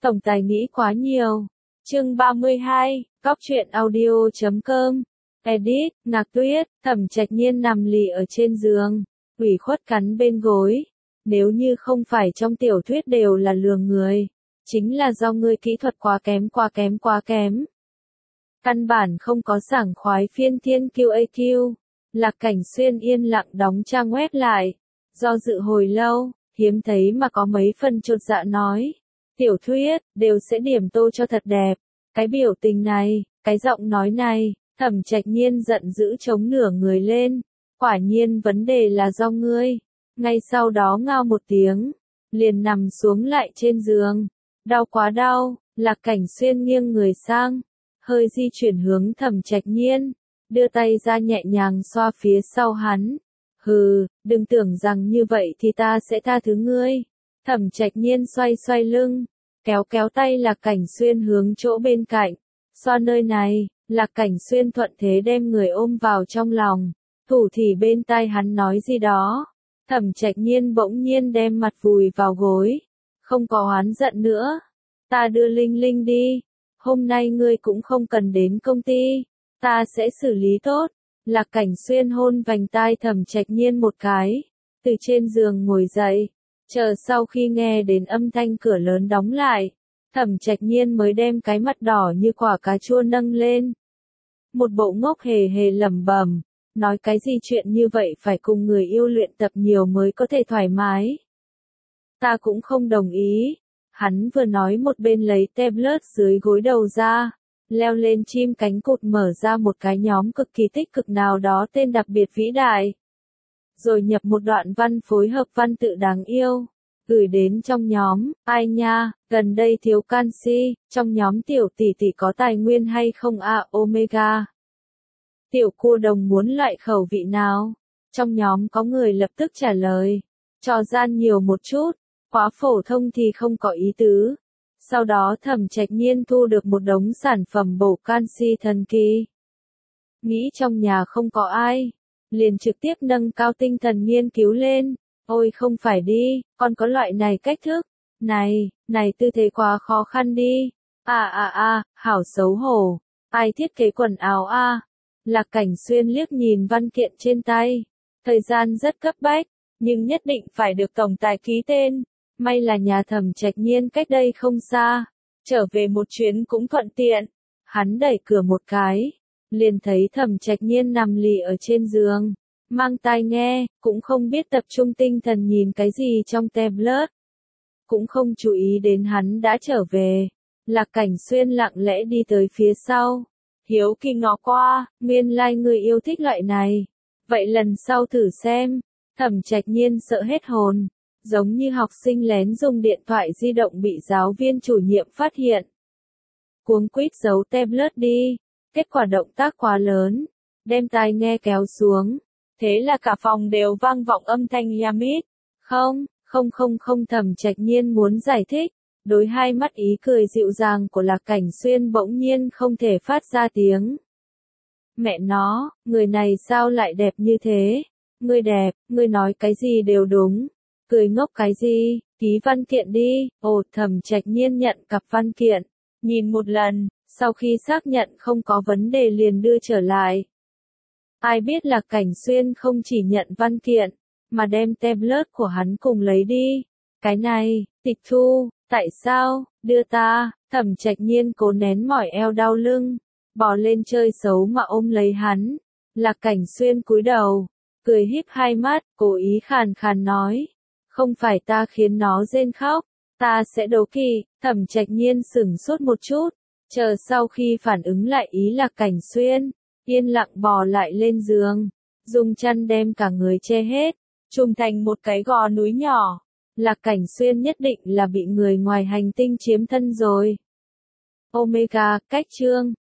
Tổng tài nghĩ quá nhiều. Chương 32, Cóc truyện audio.com. Edit, Ngạc Tuyết, Thẩm Trạch Nhiên nằm lì ở trên giường, ủy khuất cắn bên gối. Nếu như không phải trong tiểu thuyết đều là lừa người, chính là do ngươi kỹ thuật quá kém. Căn bản không có sảng khoái phiên thiên QAQ. Lạc Cảnh Xuyên yên lặng đóng trang web lại. Do dự hồi lâu, hiếm thấy mà có mấy phần chột dạ nói. Tiểu thuyết, đều sẽ điểm tô cho thật đẹp. Cái biểu tình này, cái giọng nói này, Thẩm Trạch Nhiên giận dữ chống nửa người lên. Quả nhiên vấn đề là do ngươi. Ngay sau đó ngao một tiếng, liền nằm xuống lại trên giường. Đau quá đau, Lạc Cảnh Xuyên nghiêng người sang, hơi di chuyển hướng Thẩm Trạch Nhiên, đưa tay ra nhẹ nhàng xoa phía sau hắn. Hừ, đừng tưởng rằng như vậy thì ta sẽ tha thứ ngươi. Thẩm Trạch Nhiên xoay xoay lưng, kéo tay Lạc Cảnh Xuyên hướng chỗ bên cạnh, xoa nơi này. Lạc Cảnh Xuyên thuận thế đem người ôm vào trong lòng, thủ thì bên tai hắn nói gì đó. Thẩm Trạch Nhiên bỗng nhiên đem mặt vùi vào gối, không có oán giận nữa. Ta đưa Linh Linh đi, hôm nay ngươi cũng không cần đến công ty, ta sẽ xử lý tốt. Lạc Cảnh Xuyên hôn vành tai Thẩm Trạch Nhiên một cái, từ trên giường ngồi dậy, chờ sau khi nghe đến âm thanh cửa lớn đóng lại, Thẩm Trạch Nhiên mới đem cái mặt đỏ như quả cà chua nâng lên. Một bộ ngốc hề hề lẩm bẩm, nói cái gì chuyện như vậy phải cùng người yêu luyện tập nhiều mới có thể thoải mái. Ta cũng không đồng ý. Hắn vừa nói một bên lấy tablet dưới gối đầu ra, leo lên chim cánh cụt mở ra một cái nhóm cực kỳ tích cực nào đó tên đặc biệt vĩ đại. Rồi nhập một đoạn văn phối hợp văn tự đáng yêu, gửi đến trong nhóm. Ai nha, gần đây thiếu canxi, trong nhóm tiểu tỷ tỷ có tài nguyên hay không Omega? Tiểu cô đồng muốn loại khẩu vị nào? Trong nhóm có người lập tức trả lời, trò gian nhiều một chút, quá phổ thông thì không có ý tứ. Sau đó Thẩm Trạch Nhiên thu được một đống sản phẩm bổ canxi thần kỳ. Nghĩ trong nhà không có ai, liền trực tiếp nâng cao tinh thần nghiên cứu lên. Ôi không phải đi, con có loại này cách thức. Này tư thế quá khó khăn đi. Hảo xấu hổ. Ai thiết kế quần áo a? Lạc Cảnh Xuyên liếc nhìn văn kiện trên tay. Thời gian rất cấp bách, nhưng nhất định phải được tổng tài ký tên. May là nhà Thẩm Trạch Nhiên cách đây không xa, trở về một chuyến cũng thuận tiện. Hắn đẩy cửa một cái, liền thấy Thẩm Trạch Nhiên nằm lì ở trên giường, mang tai nghe, cũng không biết tập trung tinh thần nhìn cái gì trong tablet. Cũng không chú ý đến hắn đã trở về. Lạc Cảnh Xuyên lặng lẽ đi tới phía sau, hiếu kỳ ngó qua, nguyên lai người yêu thích loại này. Vậy lần sau thử xem. Thẩm Trạch Nhiên sợ hết hồn, giống như học sinh lén dùng điện thoại di động bị giáo viên chủ nhiệm phát hiện. Cuống quýt giấu tablet đi, kết quả động tác quá lớn, đem tai nghe kéo xuống, thế là cả phòng đều vang vọng âm thanh Yamit. Không, Thẩm Trạch Nhiên muốn giải thích, đối hai mắt ý cười dịu dàng của Lạc Cảnh Xuyên bỗng nhiên không thể phát ra tiếng. Mẹ nó, người này sao lại đẹp như thế? Ngươi đẹp, ngươi nói cái gì đều đúng. Cười ngốc cái gì, ký văn kiện đi. Thẩm Trạch Nhiên nhận cặp văn kiện, nhìn một lần, sau khi xác nhận không có vấn đề liền đưa trở lại. Ai biết Lạc Cảnh Xuyên không chỉ nhận văn kiện, mà đem tablet của hắn cùng lấy đi. Cái này, tịch thu, tại sao, đưa ta? Thẩm Trạch Nhiên cố nén mỏi eo đau lưng, bò lên chơi xấu mà ôm lấy hắn. Lạc Cảnh Xuyên cúi đầu, cười híp hai mắt, cố ý khàn khàn nói. Không phải ta khiến nó rên khóc, ta sẽ đố kỵ. Thẩm Trạch Nhiên sửng sốt một chút, chờ sau khi phản ứng lại ý Lạc Cảnh Xuyên, yên lặng bò lại lên giường, dùng chăn đem cả người che hết, trùm thành một cái gò núi nhỏ. Lạc Cảnh Xuyên nhất định là bị người ngoài hành tinh chiếm thân rồi. Omega, cách chương